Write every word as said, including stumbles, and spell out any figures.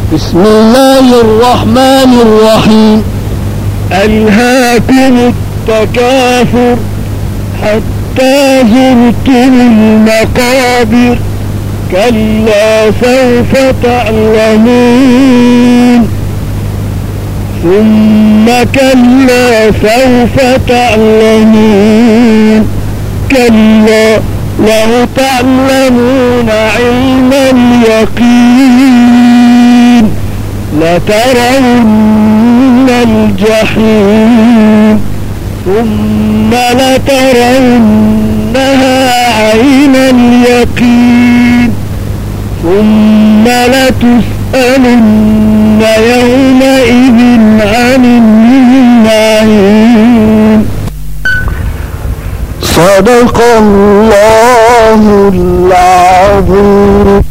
بسم الله الرحمن الرحيم. ألهاكم التكاثر حتى زرتم المقابر كلا سوف تعلمون ثم كلا سوف تعلمون كلا لو تعلمون علم اليقين لترون الجحيم ثم لترونها عين اليقين ثم لتسألن يومئذ عن النعيم. صدق الله العظيم.